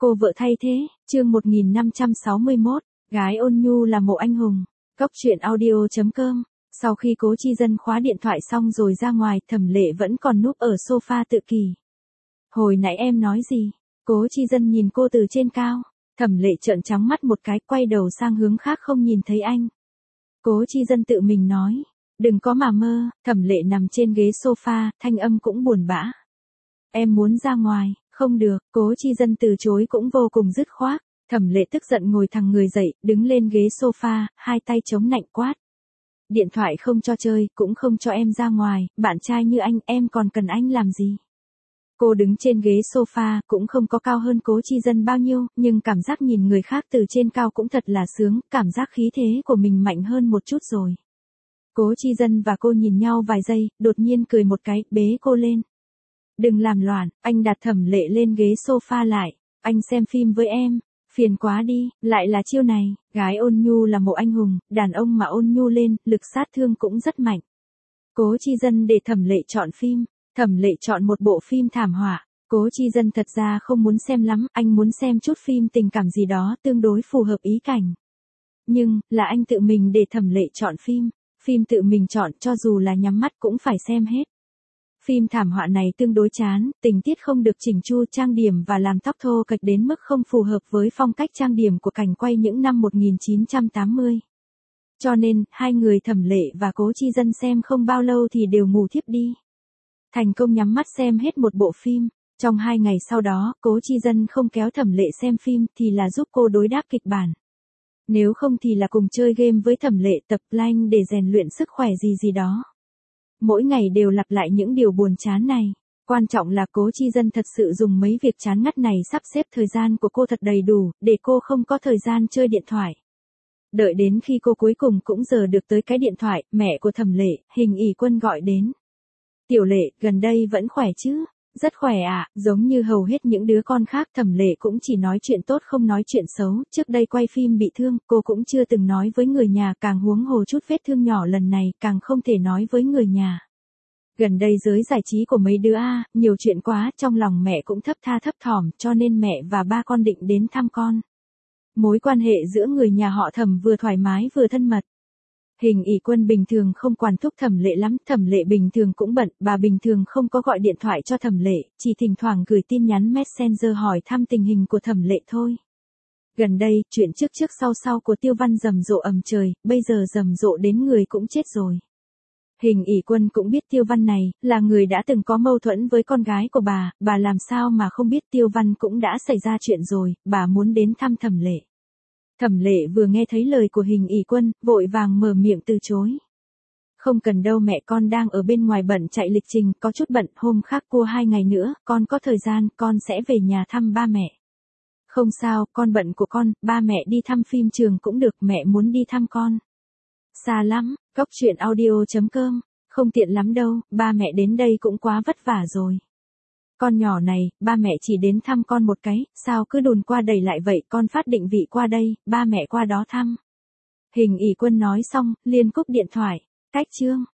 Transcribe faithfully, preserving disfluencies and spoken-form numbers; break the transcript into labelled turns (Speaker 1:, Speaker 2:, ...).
Speaker 1: Cô vợ thay thế, chương một nghìn năm trăm sáu mươi mốt, gái ôn nhu là mộ anh hùng. Cốc truyện audio chấm com. Sau khi Cố Chi Dân khóa điện thoại xong rồi ra ngoài, Thẩm Lệ vẫn còn núp ở sofa tự kỷ. Hồi nãy em nói gì? Cố Chi Dân nhìn cô từ trên cao. Thẩm Lệ trợn trắng mắt một cái, quay đầu sang hướng khác không nhìn thấy anh. Cố Chi Dân tự mình nói, đừng có mà mơ. Thẩm Lệ nằm trên ghế sofa, thanh âm cũng buồn bã. Em muốn ra ngoài. Không được, Cố Chi Dân từ chối cũng vô cùng dứt khoát. Thẩm Lệ tức giận ngồi thẳng người dậy, đứng lên ghế sofa, hai tay chống nạnh quát. Điện thoại không cho chơi, cũng không cho em ra ngoài, bạn trai như anh, em còn cần anh làm gì? Cô đứng trên ghế sofa, cũng không có cao hơn Cố Chi Dân bao nhiêu, nhưng cảm giác nhìn người khác từ trên cao cũng thật là sướng, cảm giác khí thế của mình mạnh hơn một chút rồi. Cố Chi Dân và cô nhìn nhau vài giây, đột nhiên cười một cái, bế cô lên. Đừng làm loạn, anh đặt Thẩm Lệ lên ghế sofa lại. Anh xem phim với em. Phiền quá đi, lại là chiêu này. Gái ôn nhu là mộ anh hùng, đàn ông mà ôn nhu lên, lực sát thương cũng rất mạnh. Cố Chi Dân để Thẩm Lệ chọn phim. Thẩm Lệ chọn một bộ phim thảm họa. Cố Chi Dân thật ra không muốn xem lắm, anh muốn xem chút phim tình cảm gì đó tương đối phù hợp ý cảnh. Nhưng, là anh tự mình để Thẩm Lệ chọn phim. Phim tự mình chọn cho dù là nhắm mắt cũng phải xem hết. Phim thảm họa này tương đối chán, tình tiết không được chỉnh chu, trang điểm và làm tóc thô kệch đến mức không phù hợp với phong cách trang điểm của cảnh quay những năm một nghìn chín trăm tám mươi. Cho nên, hai người Thẩm Lệ và Cố Chi Dân xem không bao lâu thì đều ngủ thiếp đi. Thành công nhắm mắt xem hết một bộ phim. Trong hai ngày sau đó, Cố Chi Dân không kéo Thẩm Lệ xem phim thì là giúp cô đối đáp kịch bản. Nếu không thì là cùng chơi game với Thẩm Lệ, tập plank để rèn luyện sức khỏe gì gì đó. Mỗi ngày đều lặp lại những điều buồn chán này. Quan trọng là Cố Chi Dân thật sự dùng mấy việc chán ngắt này sắp xếp thời gian của cô thật đầy đủ, để cô không có thời gian chơi điện thoại. Đợi đến khi cô cuối cùng cũng giờ được tới cái điện thoại, mẹ của Thẩm Lệ, Hình ỷ Quân gọi đến. Tiểu Lệ, gần đây vẫn khỏe chứ? Rất khỏe ạ, à, giống như hầu hết những đứa con khác, Thẩm Lệ cũng chỉ nói chuyện tốt không nói chuyện xấu. Trước đây quay phim bị thương, cô cũng chưa từng nói với người nhà, càng huống hồ chút vết thương nhỏ lần này, càng không thể nói với người nhà. Gần đây giới giải trí của mấy đứa a, nhiều chuyện quá, trong lòng mẹ cũng thấp tha thấp thỏm, cho nên mẹ và ba con định đến thăm con. Mối quan hệ giữa người nhà họ Thẩm vừa thoải mái vừa thân mật. Hình ỷ Quân bình thường không quản thúc Thẩm Lệ lắm, Thẩm Lệ bình thường cũng bận, bà bình thường không có gọi điện thoại cho Thẩm Lệ, chỉ thỉnh thoảng gửi tin nhắn Messenger hỏi thăm tình hình của Thẩm Lệ thôi. Gần đây, chuyện trước trước sau sau của Tiêu Văn rầm rộ ầm trời, bây giờ rầm rộ đến người cũng chết rồi. Hình ỷ Quân cũng biết Tiêu Văn này, là người đã từng có mâu thuẫn với con gái của bà, bà làm sao mà không biết Tiêu Văn cũng đã xảy ra chuyện rồi, bà muốn đến thăm Thẩm Lệ. Thẩm Lệ vừa nghe thấy lời của Hình ỷ Quân, vội vàng mở miệng từ chối. Không cần đâu mẹ, con đang ở bên ngoài bận chạy lịch trình, có chút bận, hôm khác cua hai ngày nữa, con có thời gian, con sẽ về nhà thăm ba mẹ. Không sao, con bận của con, ba mẹ đi thăm phim trường cũng được, mẹ muốn đi thăm con. Xa lắm, Cốc truyện audio chấm com, không tiện lắm đâu, ba mẹ đến đây cũng quá vất vả rồi. Con nhỏ này, ba mẹ chỉ đến thăm con một cái, sao cứ đồn qua đẩy lại vậy, con phát định vị qua đây, ba mẹ qua đó thăm. Hình ỷ Quân nói xong, liền cúp điện thoại. Cách chương.